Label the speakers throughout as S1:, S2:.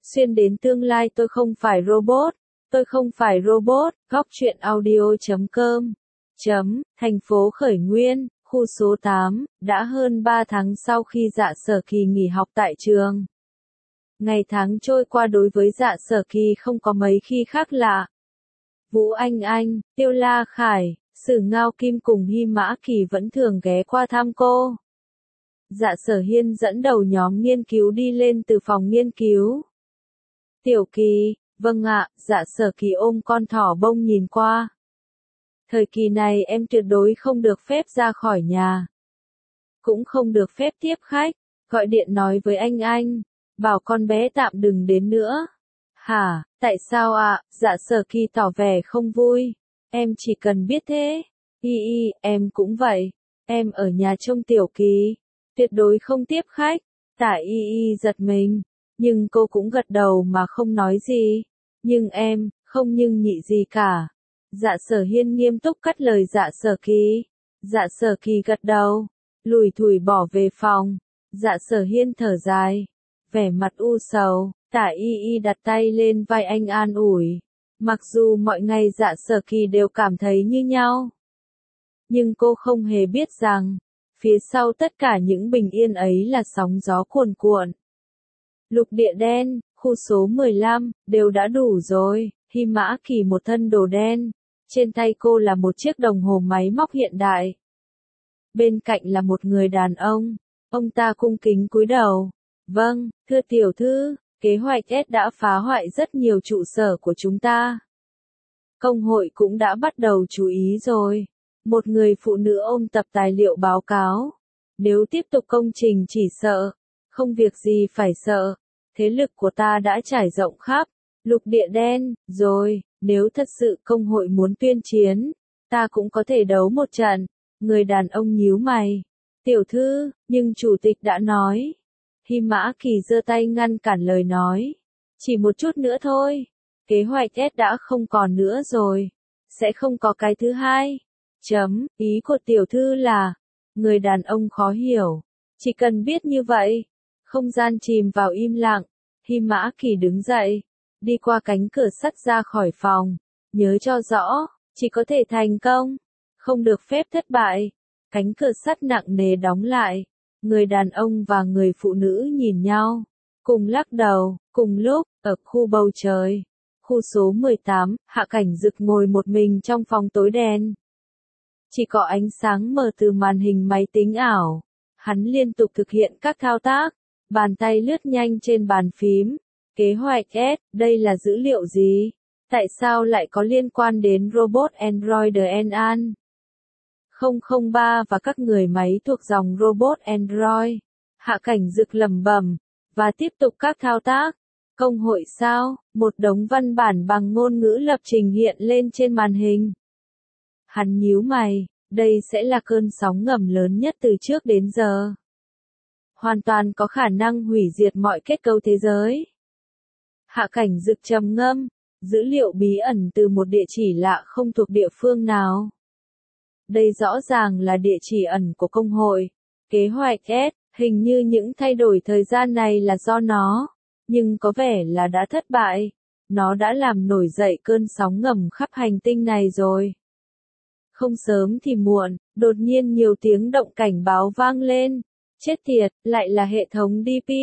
S1: Xuyên đến tương lai tôi không phải robot. Tôi không phải robot. Góc truyện audio.com. Thành phố Khởi Nguyên, khu số 8, đã hơn 3 tháng sau khi Dạ Sở Kỳ nghỉ học tại trường. Ngày tháng trôi qua đối với Dạ Sở Kỳ không có mấy khi khác lạ. Vũ Anh Anh, Tiêu La Khải, Sử Ngao Kim cùng Hy Mã Kỳ vẫn thường ghé qua thăm cô. Dạ Sở Hiên dẫn đầu nhóm nghiên cứu đi lên từ phòng nghiên cứu. Tiểu Kỳ, vâng ạ, Dạ Sở Kỳ ôm con thỏ bông nhìn qua. Thời kỳ này em tuyệt đối không được phép ra khỏi nhà. Cũng không được phép tiếp khách, gọi điện nói với anh, bảo con bé tạm đừng đến nữa. Hả, tại sao ạ? Dạ Sở Kỳ tỏ vẻ không vui. Em chỉ cần biết thế. Em cũng vậy. Em ở nhà trông Tiểu Kỳ. Tuyệt đối không tiếp khách. Tả giật mình. Nhưng cô cũng gật đầu mà không nói gì. Nhưng em, không nhưng nhị gì cả. Dạ Sở Hiên nghiêm túc cắt lời Dạ Sở Kỳ. Dạ Sở Kỳ gật đầu. Lủi thủi bỏ về phòng. Dạ Sở Hiên thở dài. Vẻ mặt u sầu. Tả đặt tay lên vai anh an ủi. Mặc dù mọi ngày Dạ Sở Kỳ đều cảm thấy như nhau. Nhưng cô không hề biết rằng, phía sau tất cả những bình yên ấy là sóng gió cuồn cuộn. Lục địa đen, khu số 15, đều đã đủ rồi. Hy Mã Kỳ một thân đồ đen. Trên tay cô là một chiếc đồng hồ máy móc hiện đại. Bên cạnh là một người đàn ông ta cung kính cúi đầu. Vâng, thưa tiểu thư, kế hoạch S đã phá hoại rất nhiều trụ sở của chúng ta. Công hội cũng đã bắt đầu chú ý rồi. Một người phụ nữ ôm tập tài liệu báo cáo. Nếu tiếp tục công trình chỉ sợ, không việc gì phải sợ. Thế lực của ta đã trải rộng khắp lục địa đen, rồi, nếu thật sự công hội muốn tuyên chiến, ta cũng có thể đấu một trận. Người đàn ông nhíu mày. Tiểu thư, nhưng chủ tịch đã nói. Hy Mã Kỳ giơ tay ngăn cản lời nói. Chỉ một chút nữa thôi. Kế hoạch S đã không còn nữa rồi. Sẽ không có cái thứ hai. Ý của tiểu thư là. Người đàn ông khó hiểu. Chỉ cần biết như vậy. Không gian chìm vào im lặng. Hy Mã Kỳ đứng dậy. Đi qua cánh cửa sắt ra khỏi phòng. Nhớ cho rõ. Chỉ có thể thành công. Không được phép thất bại. Cánh cửa sắt nặng nề đóng lại. Người đàn ông và người phụ nữ nhìn nhau. Cùng lắc đầu. Cùng lúc, ở khu bầu trời. Khu số 18, Hạ Cảnh Dực ngồi một mình trong phòng tối đen. Chỉ có ánh sáng mờ từ màn hình máy tính ảo. Hắn liên tục thực hiện các thao tác. Bàn tay lướt nhanh trên bàn phím. Kế hoạch S, đây là dữ liệu gì? Tại sao lại có liên quan đến robot Android An? 003 và các người máy thuộc dòng robot Android. Hạ Cảnh Dực lẩm bẩm, và tiếp tục các thao tác. Công hội sao? Một đống văn bản bằng ngôn ngữ lập trình hiện lên trên màn hình. Hắn nhíu mày, đây sẽ là cơn sóng ngầm lớn nhất từ trước đến giờ. Hoàn toàn có khả năng hủy diệt mọi kết cấu thế giới. Hạ Cảnh Dực trầm ngâm, dữ liệu bí ẩn từ một địa chỉ lạ không thuộc địa phương nào. Đây rõ ràng là địa chỉ ẩn của công hội. Kế hoạch S, hình như những thay đổi thời gian này là do nó. Nhưng có vẻ là đã thất bại. Nó đã làm nổi dậy cơn sóng ngầm khắp hành tinh này rồi. Không sớm thì muộn, đột nhiên nhiều tiếng động cảnh báo vang lên. Chết tiệt, lại là hệ thống DP.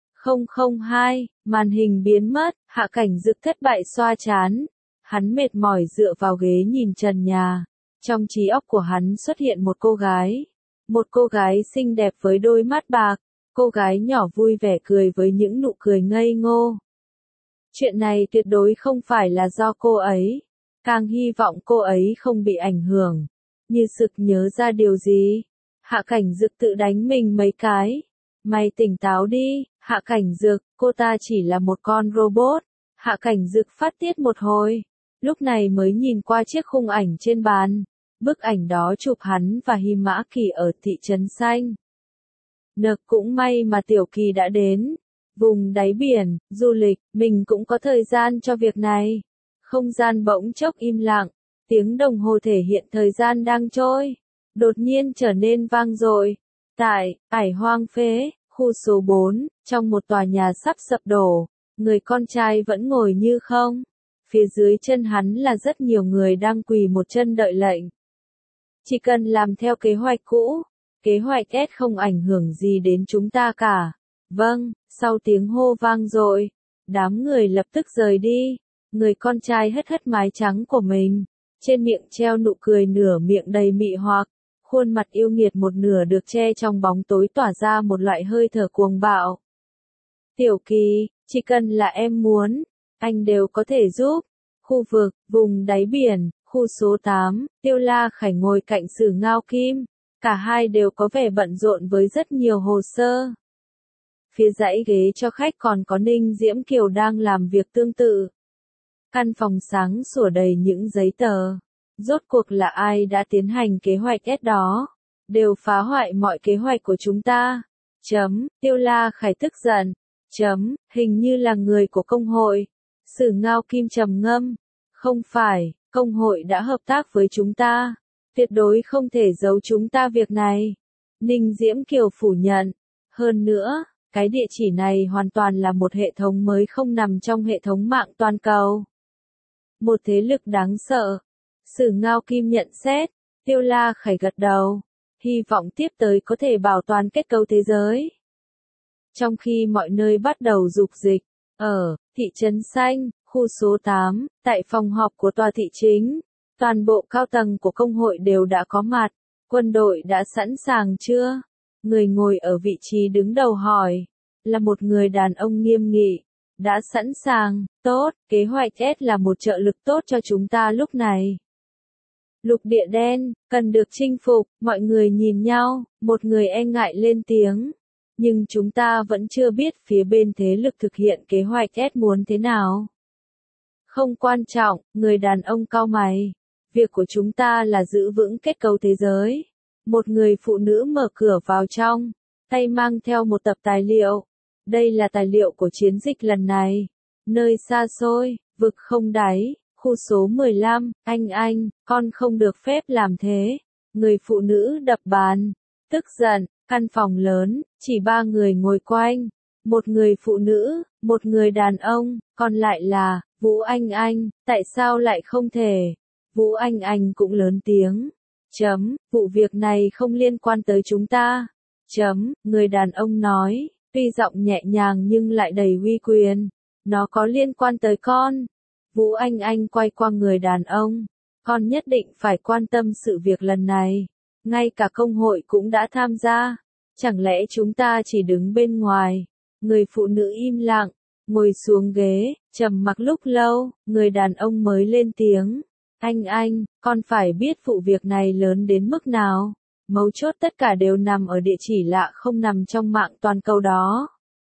S1: 002, màn hình biến mất, Hạ Cảnh Dực thất bại xoa trán. Hắn mệt mỏi dựa vào ghế nhìn trần nhà. Trong trí óc của hắn xuất hiện một cô gái. Một cô gái xinh đẹp với đôi mắt bạc. Cô gái nhỏ vui vẻ cười với những nụ cười ngây ngô. Chuyện này tuyệt đối không phải là do cô ấy. Càng hy vọng cô ấy không bị ảnh hưởng. Như sực nhớ ra điều gì. Hạ Cảnh Dực tự đánh mình mấy cái. Mày tỉnh táo đi, Hạ Cảnh Dực, cô ta chỉ là một con robot. Hạ Cảnh Dực phát tiết một hồi. Lúc này mới nhìn qua chiếc khung ảnh trên bàn. Bức ảnh đó chụp hắn và Hy Mã Kỳ ở thị trấn xanh. Cũng may mà Tiểu Kỳ đã đến. Vùng đáy biển, du lịch, mình cũng có thời gian cho việc này. Không gian bỗng chốc im lặng. Tiếng đồng hồ thể hiện thời gian đang trôi. Đột nhiên trở nên vang dội. Tại, ải hoang phế, khu số 4, trong một tòa nhà sắp sập đổ. Người con trai vẫn ngồi như không. Phía dưới chân hắn là rất nhiều người đang quỳ một chân đợi lệnh. Chỉ cần làm theo kế hoạch cũ, kế hoạch S không ảnh hưởng gì đến chúng ta cả. Vâng, sau tiếng hô vang dội, đám người lập tức rời đi. Người con trai hất hất mái trắng của mình, trên miệng treo nụ cười nửa miệng đầy mị hoặc, khuôn mặt yêu nghiệt một nửa được che trong bóng tối tỏa ra một loại hơi thở cuồng bạo. Tiểu Kỳ, chỉ cần là em muốn, anh đều có thể giúp. Khu vực, vùng đáy biển, khu số 8, Tiêu La Khải ngồi cạnh Sử Ngao Kim. Cả hai đều có vẻ bận rộn với rất nhiều hồ sơ. Phía dãy ghế cho khách còn có Ninh Diễm Kiều đang làm việc tương tự. Căn phòng sáng sủa đầy những giấy tờ. Rốt cuộc là ai đã tiến hành kế hoạch S đó? Đều phá hoại mọi kế hoạch của chúng ta. Tiêu La Khải tức giận. Hình như là người của công hội. Sử Ngao Kim trầm ngâm. Không phải, công hội đã hợp tác với chúng ta. Tuyệt đối không thể giấu chúng ta việc này. Ninh Diễm Kiều phủ nhận. Hơn nữa, cái địa chỉ này hoàn toàn là một hệ thống mới không nằm trong hệ thống mạng toàn cầu. Một thế lực đáng sợ. Sử Ngao Kim nhận xét. Tiêu La Khải gật đầu. Hy vọng tiếp tới có thể bảo toàn kết cấu thế giới. Trong khi mọi nơi bắt đầu dục dịch, ở thị trấn xanh, khu số 8, tại phòng họp của tòa thị chính, toàn bộ cao tầng của công hội đều đã có mặt. Quân đội đã sẵn sàng chưa? Người ngồi ở vị trí đứng đầu hỏi, là một người đàn ông nghiêm nghị. Đã sẵn sàng, tốt, kế hoạch S là một trợ lực tốt cho chúng ta lúc này. Lục địa đen, cần được chinh phục, mọi người nhìn nhau, một người e ngại lên tiếng. Nhưng chúng ta vẫn chưa biết phía bên thế lực thực hiện kế hoạch S muốn thế nào. Không quan trọng, người đàn ông cau mày. Việc của chúng ta là giữ vững kết cấu thế giới. Một người phụ nữ mở cửa vào trong, tay mang theo một tập tài liệu. Đây là tài liệu của chiến dịch lần này. Nơi xa xôi, vực không đáy, khu số 15, anh, con không được phép làm thế. Người phụ nữ đập bàn, tức giận, căn phòng lớn, chỉ 3 người ngồi quanh. Một người phụ nữ, một người đàn ông, còn lại là Vũ Anh, tại sao lại không thể? Vũ Anh cũng lớn tiếng. Vụ việc này không liên quan tới chúng ta. Người đàn ông nói, tuy giọng nhẹ nhàng nhưng lại đầy uy quyền. Nó có liên quan tới con. Vũ Anh quay qua người đàn ông. Con nhất định phải quan tâm sự việc lần này. Ngay cả công hội cũng đã tham gia. Chẳng lẽ chúng ta chỉ đứng bên ngoài? Người phụ nữ im lặng, ngồi xuống ghế, trầm mặc lúc lâu, người đàn ông mới lên tiếng. Anh, con phải biết vụ việc này lớn đến mức nào. Mấu chốt tất cả đều nằm ở địa chỉ lạ không nằm trong mạng toàn cầu đó.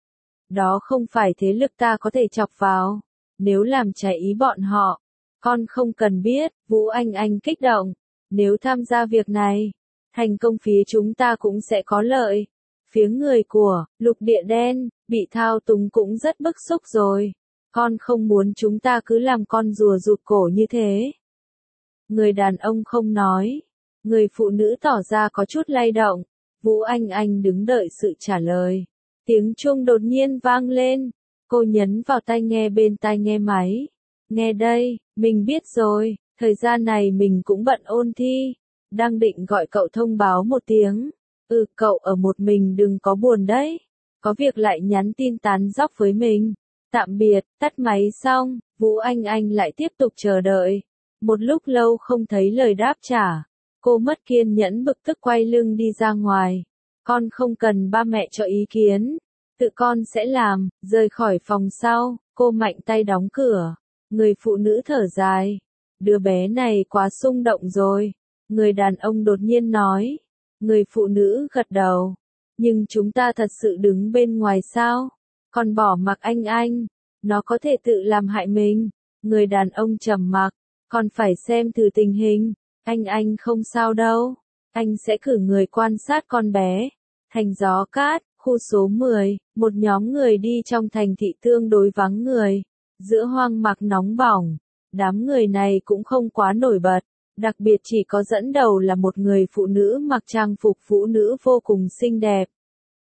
S1: Đó không phải thế lực ta có thể chọc vào. Nếu làm trái ý bọn họ, con không cần biết. Vũ Anh kích động. Nếu tham gia việc này, thành công phía chúng ta cũng sẽ có lợi. Phía người của lục địa đen bị thao túng cũng rất bức xúc rồi. Con không muốn chúng ta cứ làm con rùa rụt cổ như thế. Người đàn ông không nói. Người phụ nữ tỏ ra có chút lay động. Vũ Anh đứng đợi sự trả lời. Tiếng chuông đột nhiên vang lên. Cô nhấn vào tai nghe bên tai nghe máy. Nghe đây, mình biết rồi, thời gian này mình cũng bận ôn thi. Đang định gọi cậu thông báo một tiếng. Cậu ở một mình đừng có buồn đấy. Có việc lại nhắn tin tán dóc với mình. Tạm biệt, tắt máy xong, Vũ Anh lại tiếp tục chờ đợi. Một lúc lâu không thấy lời đáp trả. Cô mất kiên nhẫn bực tức quay lưng đi ra ngoài. Con không cần ba mẹ cho ý kiến. Tự con sẽ làm, rời khỏi phòng sau, cô mạnh tay đóng cửa. Người phụ nữ thở dài. Đứa bé này quá xung động rồi. Người đàn ông đột nhiên nói. Người phụ nữ gật đầu. Nhưng chúng ta thật sự đứng bên ngoài sao? Còn bỏ mặc anh. Nó có thể tự làm hại mình. Người đàn ông trầm mặc. Còn phải xem thử tình hình. Anh không sao đâu. Anh sẽ cử người quan sát con bé. Thành Gió Cát, khu số 10, một nhóm người đi trong thành thị tương đối vắng người. Giữa hoang mạc nóng bỏng. Đám người này cũng không quá nổi bật. Đặc biệt chỉ có dẫn đầu là một người phụ nữ mặc trang phục phụ nữ vô cùng xinh đẹp.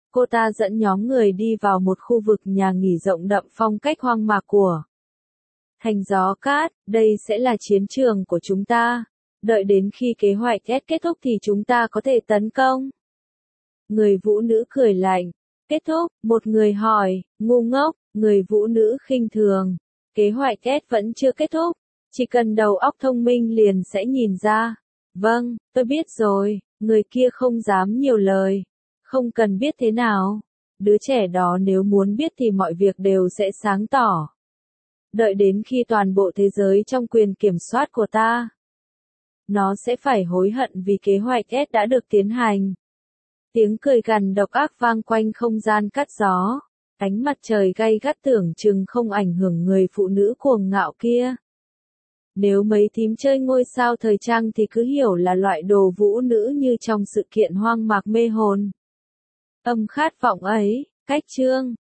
S1: Cô ta dẫn nhóm người đi vào một khu vực nhà nghỉ rộng đậm phong cách hoang mạc của thành gió cát, đây sẽ là chiến trường của chúng ta. Đợi đến khi kế hoạch S kết thúc thì chúng ta có thể tấn công. Người vũ nữ cười lạnh. Kết thúc, một người hỏi, ngu ngốc, người vũ nữ khinh thường. Kế hoạch S vẫn chưa kết thúc, chỉ cần đầu óc thông minh liền sẽ nhìn ra. Vâng, tôi biết rồi, người kia không dám nhiều lời. Không cần biết thế nào. Đứa trẻ đó nếu muốn biết thì mọi việc đều sẽ sáng tỏ. Đợi đến khi toàn bộ thế giới trong quyền kiểm soát của ta, nó sẽ phải hối hận vì kế hoạch S đã được tiến hành. Tiếng cười gằn độc ác vang quanh không gian cắt gió. Ánh mặt trời gay gắt tưởng chừng không ảnh hưởng người phụ nữ cuồng ngạo kia. Nếu mấy thím chơi ngôi sao thời trang thì cứ hiểu là loại đồ vũ nữ như trong sự kiện hoang mạc mê hồn. Âm khát vọng ấy, cách chương.